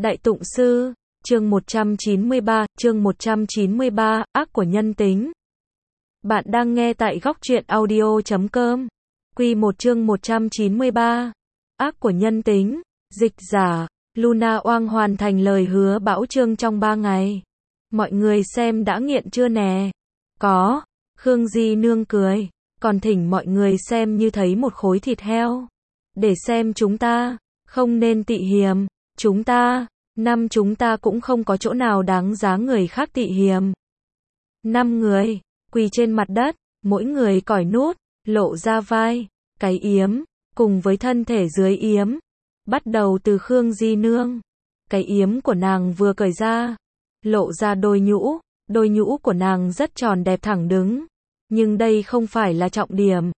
Đại Tụng Sư, chương 193, ác của nhân tính. Bạn đang nghe tại góc truyện audio.com. Quy 1 chương 193. Ác của nhân tính. Dịch giả, Luna Oang hoàn thành lời hứa bão chương trong 3 ngày. Mọi người xem đã nghiện chưa nè? Có. Khương Di Nương cười, còn thỉnh mọi người xem như thấy một khối thịt heo. Để xem chúng ta, không nên tị hiềm, chúng ta cũng không có chỗ nào đáng giá người khác tị hiềm. 5 người, quỳ trên mặt đất, mỗi người cởi nút, lộ ra vai, cái yếm, cùng với thân thể dưới yếm. Bắt đầu từ Khương Di Nương. Cái yếm của nàng vừa cởi ra, lộ ra đôi nhũ của nàng rất tròn đẹp thẳng đứng. Nhưng đây không phải là trọng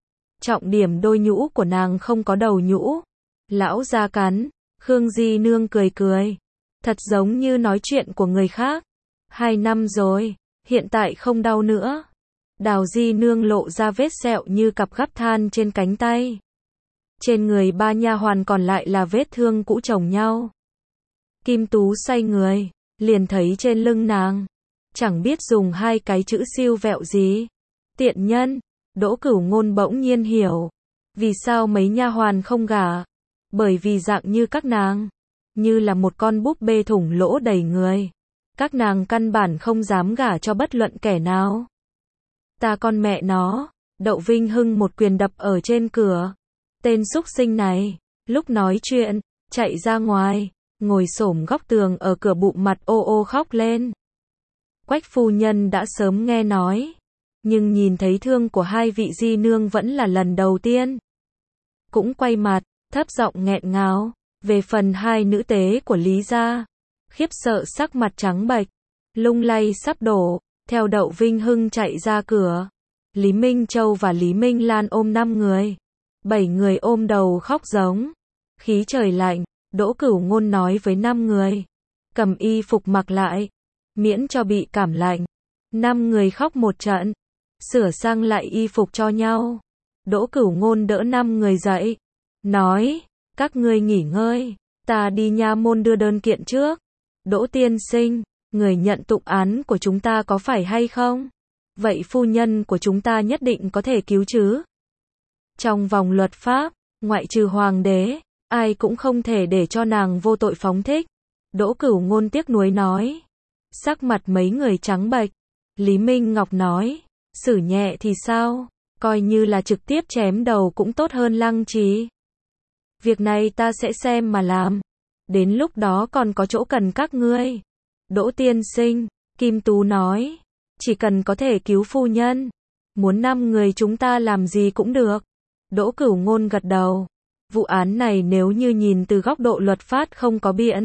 điểm đôi nhũ của nàng không có đầu nhũ. Lão gia cắn, Khương Di Nương cười. Thật giống như nói chuyện của người khác. 2 năm rồi, hiện tại không đau nữa. Đào Di Nương lộ ra vết sẹo như cặp gắp than trên cánh tay. Trên người 3 nha hoàn còn lại là vết thương cũ chồng nhau. Kim Tú xoay người, liền thấy trên lưng nàng, chẳng biết dùng 2 cái chữ siêu vẹo gì. Tiện nhân. Đỗ Cửu Ngôn bỗng nhiên hiểu, vì sao mấy nha hoàn không gả. Bởi vì dạng như các nàng, như là một con búp bê thủng lỗ đầy người. Các nàng căn bản không dám gả cho bất luận kẻ nào. Ta con mẹ nó, Đậu Vinh Hưng một quyền đập ở trên cửa. Tên súc sinh này, lúc nói chuyện, chạy ra ngoài, ngồi xổm góc tường ở cửa bụng mặt ô khóc lên. Quách phu nhân đã sớm nghe nói, nhưng nhìn thấy thương của 2 vị di nương vẫn là lần đầu tiên. Cũng quay mặt, thấp giọng nghẹn ngào. Về phần 2 nữ tế của Lý gia, khiếp sợ sắc mặt trắng bệch, lung lay sắp đổ, theo Đậu Vinh Hưng chạy ra cửa. Lý Minh Châu và Lý Minh Lan ôm 5 người. 7 người ôm đầu khóc giống. Khí trời lạnh, Đỗ Cửu Ngôn nói với 5 người, cầm y phục mặc lại, miễn cho bị cảm lạnh. 5 người khóc một trận, sửa sang lại y phục cho nhau. Đỗ Cửu Ngôn đỡ 5 người dậy, nói, các ngươi nghỉ ngơi, ta đi nha môn đưa đơn kiện trước. Đỗ tiên sinh, người nhận tụng án của chúng ta có phải hay không? Vậy phu nhân của chúng ta nhất định có thể cứu chứ? Trong vòng luật pháp, ngoại trừ hoàng đế, ai cũng không thể để cho nàng vô tội phóng thích. Đỗ Cửu Ngôn tiếc nuối nói. Sắc mặt mấy người trắng bệch. Lý Minh Ngọc nói, xử nhẹ thì sao? Coi như là trực tiếp chém đầu cũng tốt hơn lăng trì. Việc này ta sẽ xem mà làm. Đến lúc đó còn có chỗ cần các ngươi. Đỗ tiên sinh, Kim Tú nói, chỉ cần có thể cứu phu nhân, muốn 5 người chúng ta làm gì cũng được. Đỗ Cửu Ngôn gật đầu. Vụ án này nếu như nhìn từ góc độ luật pháp không có biện.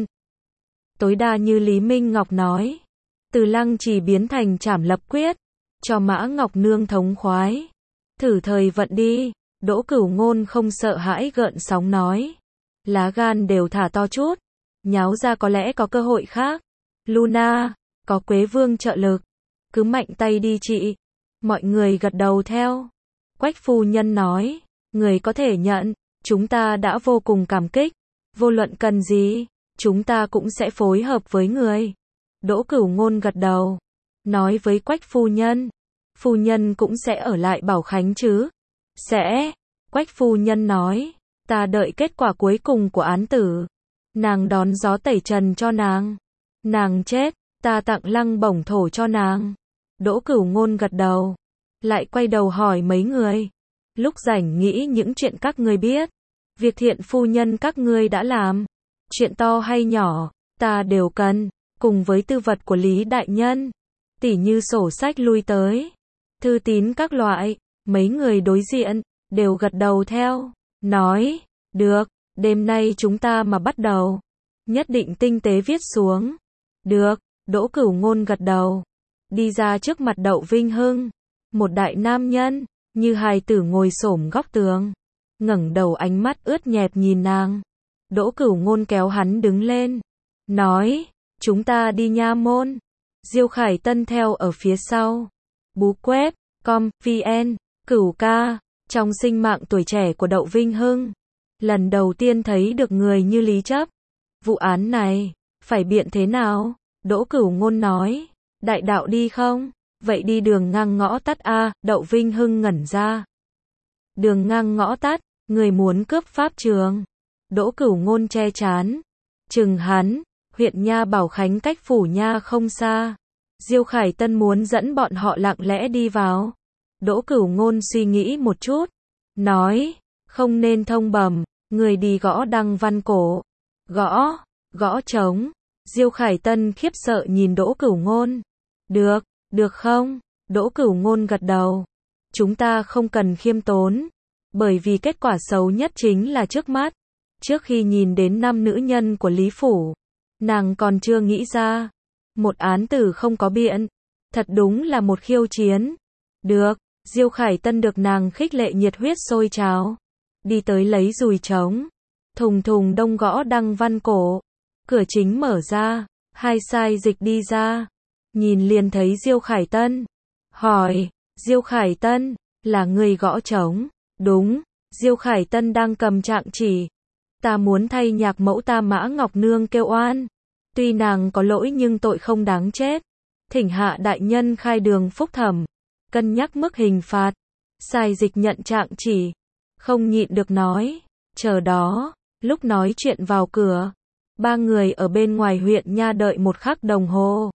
Tối đa như Lý Minh Ngọc nói, từ lăng trì biến thành trảm lập quyết, cho Mã Ngọc Nương thống khoái. Thử thời vận đi. Đỗ Cửu Ngôn không sợ hãi gợn sóng nói. Lá gan đều thả to chút. Nháo ra có lẽ có cơ hội khác. Luna, có Quế Vương trợ lực. Cứ mạnh tay đi chị. Mọi người gật đầu theo. Quách phu nhân nói. Người có thể nhận. Chúng ta đã vô cùng cảm kích. Vô luận cần gì, chúng ta cũng sẽ phối hợp với người. Đỗ Cửu Ngôn gật đầu. Nói với Quách phu nhân. Phu nhân cũng sẽ ở lại Bảo Khánh chứ? Sẽ. Quách phu nhân nói, ta đợi kết quả cuối cùng của án tử. Nàng đón gió tẩy trần cho nàng. Nàng chết, ta tặng lăng bổng thổ cho nàng. Đỗ Cửu Ngôn gật đầu. Lại quay đầu hỏi mấy người. Lúc rảnh nghĩ những chuyện các ngươi biết. Việc thiện phu nhân các ngươi đã làm. Chuyện to hay nhỏ, ta đều cần. Cùng với tư vật của Lý Đại Nhân. Tỉ như sổ sách lui tới. Thư tín các loại. Mấy người đối diện, đều gật đầu theo. Nói, được, đêm nay chúng ta mà bắt đầu. Nhất định tinh tế viết xuống. Được, Đỗ Cửu Ngôn gật đầu. Đi ra trước mặt Đậu Vinh Hưng. Một đại nam nhân, như hài tử ngồi xổm góc tường. Ngẩng đầu ánh mắt ướt nhẹp nhìn nàng. Đỗ Cửu Ngôn kéo hắn đứng lên. Nói, chúng ta đi nha môn. Diêu Khải Tân theo ở phía sau. Bú quét, com, vn, Cửu ca. Trong sinh mạng tuổi trẻ của Đậu Vinh Hưng, lần đầu tiên thấy được người như Lý Chấp. Vụ án này, Phải biện thế nào? Đỗ Cửu Ngôn nói. Đại đạo đi không? Vậy đi đường ngang ngõ tắt a. Đậu Vinh Hưng ngẩn ra. Đường ngang ngõ tắt, người muốn cướp pháp trường. Đỗ Cửu Ngôn che chán. Chừng hắn, huyện Nha Bảo Khánh cách phủ Nha không xa. Diêu Khải Tân muốn dẫn bọn họ lặng lẽ đi vào. Đỗ Cửu Ngôn suy nghĩ một chút. Nói, không nên thông bẩm, người đi gõ đăng văn cổ. Gõ trống. Diêu Khải Tân khiếp sợ nhìn Đỗ Cửu Ngôn. Được không? Đỗ Cửu Ngôn gật đầu. Chúng ta không cần khiêm tốn. Bởi vì kết quả xấu nhất chính là trước mắt. Trước khi nhìn đến 5 nữ nhân của Lý Phủ, nàng còn chưa nghĩ ra. Một án tử không có biện. Thật đúng là một khiêu chiến. Được, Diêu Khải Tân được nàng khích lệ nhiệt huyết sôi trào. Đi tới lấy dùi trống. Thùng thùng đông gõ đăng văn cổ. Cửa chính mở ra. Hai sai dịch đi ra. Nhìn liền thấy Diêu Khải Tân. Hỏi, Diêu Khải Tân, là người gõ trống? Đúng, Diêu Khải Tân đang cầm trạng chỉ. Ta muốn thay nhạc mẫu ta Mã Ngọc Nương kêu oan. Tuy nàng có lỗi nhưng tội không đáng chết. Thỉnh hạ đại nhân khai đường phúc thẩm. Cân nhắc mức hình phạt. Sai dịch nhận trạng chỉ. Không nhịn được nói. Chờ đó. Lúc nói chuyện vào cửa. 3 người ở bên ngoài huyện Nha đợi 1 khắc đồng hồ.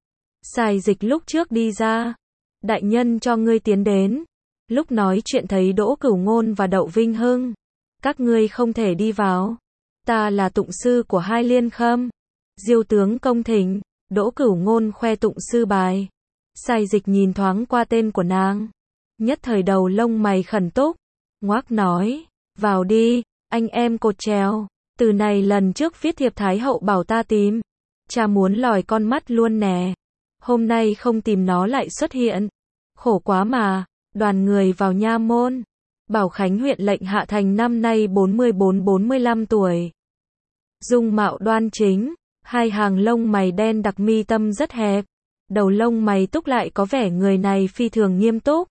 Sai dịch lúc trước đi ra. Đại nhân cho ngươi tiến đến. Lúc nói chuyện thấy Đỗ Cửu Ngôn và Đậu Vinh Hưng. Các ngươi không thể đi vào. Ta là tụng sư của Hai Liên Khâm. Diêu tướng công thỉnh. Đỗ Cửu Ngôn khoe tụng sư bài. Sai dịch nhìn thoáng qua tên của nàng. Nhất thời đầu lông mày khẩn túc. Ngoác nói. Vào đi, anh em cột trèo. Từ này lần trước viết thiệp Thái hậu bảo ta tìm. Cha muốn lòi con mắt luôn nè. Hôm nay không tìm nó lại xuất hiện. Khổ quá mà. Đoàn người vào nha môn. Bảo Khánh huyện lệnh Hạ Thành năm nay 44-45 tuổi. Dung mạo đoan chính. Hai hàng lông mày đen đặc mi tâm rất hẹp. Đầu lông mày túc lại có vẻ người này phi thường nghiêm túc.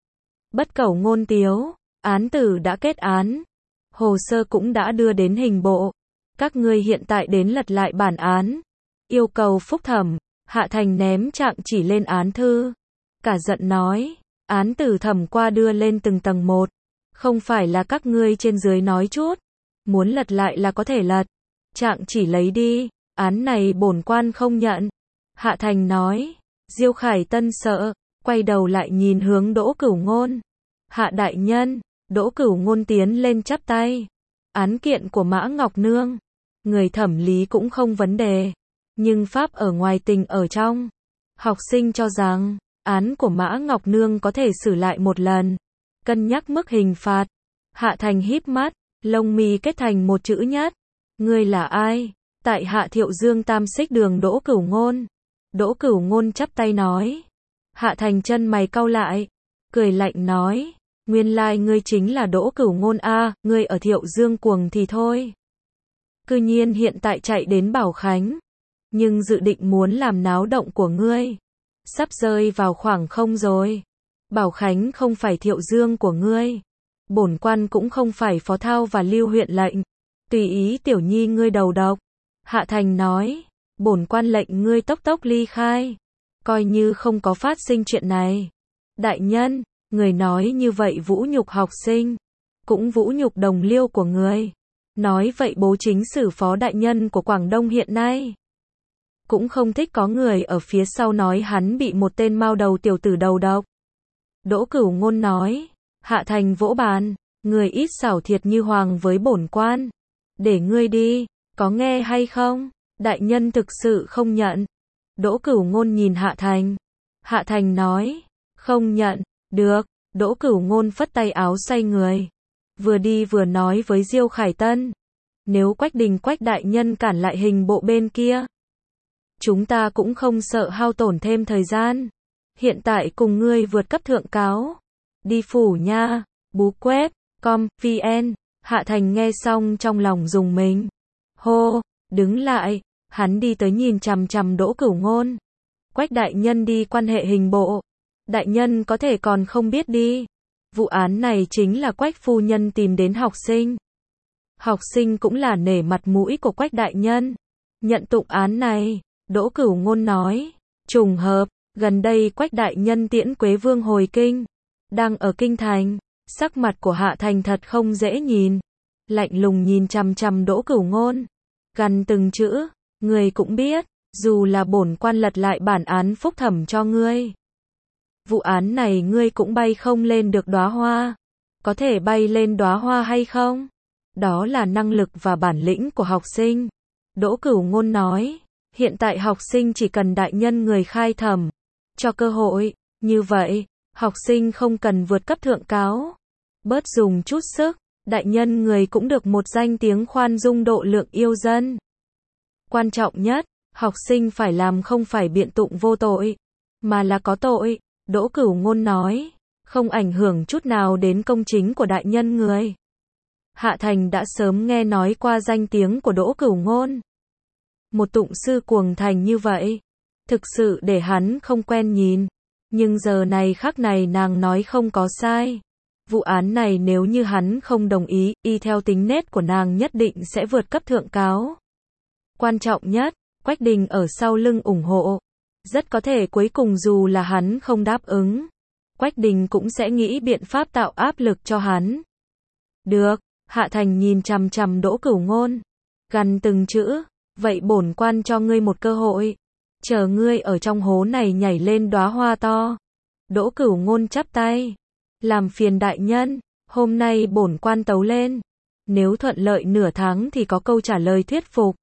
Bất cẩu ngôn tiếu. Án tử đã kết án. Hồ sơ cũng đã đưa đến hình bộ. Các ngươi hiện tại đến lật lại bản án. Yêu cầu phúc thẩm. Hạ Thành ném trạng chỉ lên án thư. Cả giận nói. Án tử thẩm qua đưa lên từng tầng một. Không phải là các ngươi trên dưới nói chút. Muốn lật lại là có thể lật. Trạng chỉ lấy đi. Án này bổn quan không nhận. Hạ Thành nói. Diêu Khải Tân sợ. Quay đầu lại nhìn hướng Đỗ Cửu Ngôn. Hạ đại nhân. Đỗ Cửu Ngôn tiến lên chắp tay. Án kiện của Mã Ngọc Nương. Người thẩm lý cũng không vấn đề. Nhưng pháp ở ngoài tình ở trong. Học sinh cho rằng. Án của Mã Ngọc Nương có thể xử lại một lần. Cân nhắc mức hình phạt. Hạ Thành híp mắt. Lông mi kết thành một chữ nhất. Ngươi là ai? Tại Hạ Thiệu Dương Tam Xích Đường Đỗ Cửu Ngôn. Đỗ Cửu Ngôn chắp tay nói. Hạ Thành chân mày cau lại. Cười lạnh nói. Nguyên lai ngươi chính là Đỗ Cửu Ngôn a, ngươi ở Thiệu Dương cuồng thì thôi. Cư nhiên hiện tại chạy đến Bảo Khánh. Nhưng dự định muốn làm náo động của ngươi. Sắp rơi vào khoảng không rồi. Bảo Khánh không phải Thiệu Dương của ngươi. Bổn quan cũng không phải Phó Thao và Lưu huyện lệnh. Tùy ý tiểu nhi ngươi đầu độc. Hạ Thành nói. Bổn quan lệnh ngươi tốc tốc ly khai. Coi như không có phát sinh chuyện này. Đại nhân, người nói như vậy vũ nhục học sinh. Cũng vũ nhục đồng liêu của người. Nói vậy bố chính sử phó đại nhân của Quảng Đông hiện nay. Cũng không thích có người ở phía sau nói hắn bị một tên mao đầu tiểu tử đầu độc. Đỗ Cửu Ngôn nói. Hạ Thành vỗ bàn. Người ít xảo thiệt như hoàng với bổn quan. Để ngươi đi. Có nghe hay không? Đại nhân thực sự không nhận. Đỗ Cửu Ngôn nhìn Hạ Thành. Hạ Thành nói. Không nhận. Được. Đỗ Cửu Ngôn phất tay áo xoay người. Vừa đi vừa nói với Diêu Khải Tân. Nếu Quách Đình Quách đại nhân cản lại hình bộ bên kia. Chúng ta cũng không sợ hao tổn thêm thời gian. Hiện tại cùng ngươi vượt cấp thượng cáo. Đi phủ nha. Bú quét. Com.vn. Hạ Thành nghe xong trong lòng rùng mình. Hô. Đứng lại. Hắn đi tới nhìn chằm chằm Đỗ Cửu Ngôn. Quách đại nhân đi quan hệ hình bộ. Đại nhân có thể còn không biết đi. Vụ án này chính là Quách phu nhân tìm đến học sinh. Học sinh cũng là nể mặt mũi của Quách đại nhân. Nhận tụng án này, Đỗ Cửu Ngôn nói, trùng hợp, gần đây Quách đại nhân tiễn Quế Vương hồi kinh, đang ở kinh thành, sắc mặt của Hạ Thành thật không dễ nhìn, lạnh lùng nhìn chằm chằm Đỗ Cửu Ngôn, gằn từng chữ, ngươi cũng biết, dù là bổn quan lật lại bản án phúc thẩm cho ngươi, vụ án này ngươi cũng bay không lên được đóa hoa, có thể bay lên đóa hoa hay không? Đó là năng lực và bản lĩnh của học sinh. Đỗ Cửu Ngôn nói, hiện tại học sinh chỉ cần đại nhân người khai thẩm, cho cơ hội, như vậy, học sinh không cần vượt cấp thượng cáo, bớt dùng chút sức, đại nhân người cũng được một danh tiếng khoan dung độ lượng yêu dân. Quan trọng nhất, học sinh phải làm không phải biện tụng vô tội, mà là có tội, Đỗ Cửu Ngôn nói, không ảnh hưởng chút nào đến công chính của đại nhân người. Hạ Thành đã sớm nghe nói qua danh tiếng của Đỗ Cửu Ngôn. Một tụng sư cuồng thành như vậy, thực sự để hắn không quen nhìn. Nhưng giờ này khắc này nàng nói không có sai. Vụ án này nếu như hắn không đồng ý, y theo tính nết của nàng nhất định sẽ vượt cấp thượng cáo. Quan trọng nhất, Quách Đình ở sau lưng ủng hộ. Rất có thể cuối cùng dù là hắn không đáp ứng, Quách Đình cũng sẽ nghĩ biện pháp tạo áp lực cho hắn. Được, Hạ Thành nhìn chằm chằm Đỗ Cửu Ngôn, gằn từng chữ, vậy bổn quan cho ngươi một cơ hội, chờ ngươi ở trong hố này nhảy lên đóa hoa to. Đỗ Cửu Ngôn chắp tay, làm phiền đại nhân, hôm nay bổn quan tấu lên, nếu thuận lợi nửa tháng thì có câu trả lời thuyết phục.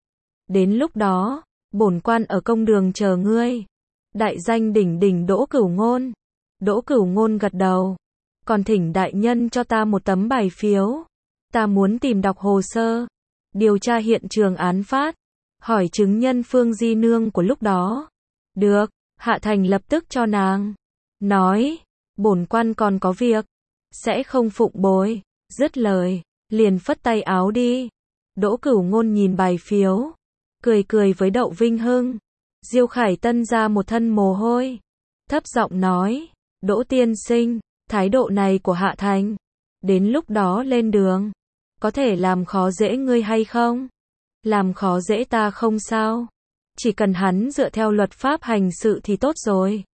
Đến lúc đó, bổn quan ở công đường chờ ngươi. Đại danh đỉnh đỉnh Đỗ Cửu Ngôn. Đỗ Cửu Ngôn gật đầu, còn thỉnh đại nhân cho ta một tấm bài phiếu. Ta muốn tìm đọc hồ sơ, điều tra hiện trường án phát, hỏi chứng nhân Phương Di Nương của lúc đó. Được, Hạ Thành lập tức cho nàng. Nói, bổn quan còn có việc, sẽ không phụng bồi. Dứt lời, liền phất tay áo đi. Đỗ Cửu Ngôn nhìn bài phiếu, cười cười với Đậu Vinh Hưng. Diêu Khải Tân ra một thân mồ hôi, thấp giọng nói, Đỗ tiên sinh, thái độ này của Hạ Thành, đến lúc đó lên đường, có thể làm khó dễ ngươi hay không? Làm khó dễ ta không sao, chỉ cần hắn dựa theo luật pháp hành sự thì tốt rồi.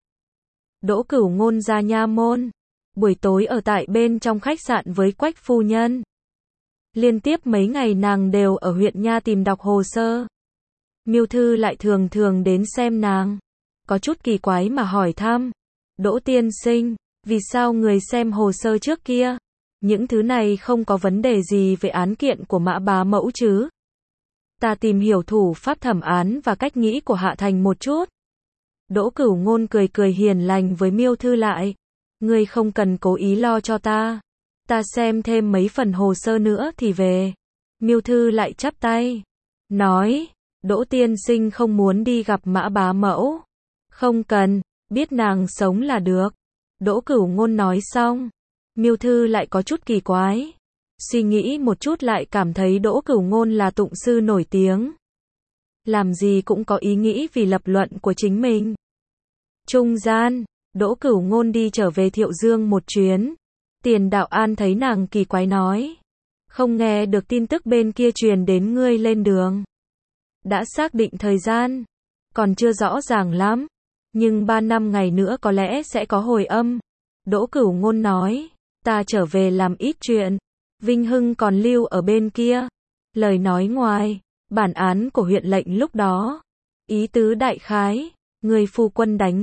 Đỗ Cửu Ngôn ra nha môn, buổi tối ở tại bên trong khách sạn với Quách phu nhân. Liên tiếp mấy ngày nàng đều ở huyện nha tìm đọc hồ sơ. Miêu Thư lại thường thường đến xem nàng, có chút kỳ quái mà hỏi thăm, Đỗ tiên sinh, vì sao người xem hồ sơ trước kia? Những thứ này không có vấn đề gì về án kiện của Mã Bá Mẫu chứ? Ta tìm hiểu thủ pháp thẩm án và cách nghĩ của Hạ Thành một chút. Đỗ Cửu Ngôn cười cười hiền lành với Miêu Thư lại. Ngươi không cần cố ý lo cho ta. Ta xem thêm mấy phần hồ sơ nữa thì về. Miêu Thư lại chắp tay, nói, Đỗ tiên sinh không muốn đi gặp Mã Bá Mẫu. Không cần, biết nàng sống là được. Đỗ Cửu Ngôn nói xong, Miêu Thư lại có chút kỳ quái. Suy nghĩ một chút lại cảm thấy Đỗ Cửu Ngôn là tụng sư nổi tiếng. Làm gì cũng có ý nghĩ vì lập luận của chính mình. Trung gian, Đỗ Cửu Ngôn đi trở về Thiệu Dương một chuyến. Tiền Đạo An thấy nàng kỳ quái nói, không nghe được tin tức bên kia truyền đến ngươi lên đường. Đã xác định thời gian, còn chưa rõ ràng lắm, nhưng 3-5 ngày nữa có lẽ sẽ có hồi âm. Đỗ Cửu Ngôn nói, ta trở về làm ít chuyện, Vinh Hưng còn lưu ở bên kia. Lời nói ngoài, bản án của huyện lệnh lúc đó, ý tứ đại khái, người phu quân đánh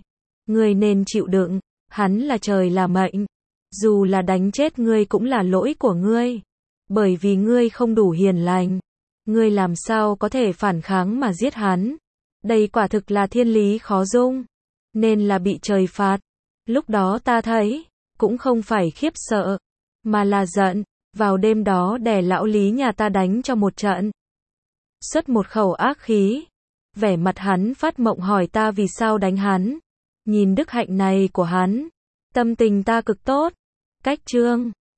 ngươi nên chịu đựng, hắn là trời là mệnh, dù là đánh chết ngươi cũng là lỗi của ngươi, bởi vì ngươi không đủ hiền lành, ngươi làm sao có thể phản kháng mà giết hắn, đây quả thực là thiên lý khó dung, nên là bị trời phạt. Lúc đó ta thấy, cũng không phải khiếp sợ, mà là giận, vào đêm đó đè lão Lý nhà ta đánh cho một trận. Xuất một khẩu ác khí, vẻ mặt hắn phát mộng hỏi ta vì sao đánh hắn, nhìn đức hạnh này của hắn, tâm tình ta cực tốt. Cách chương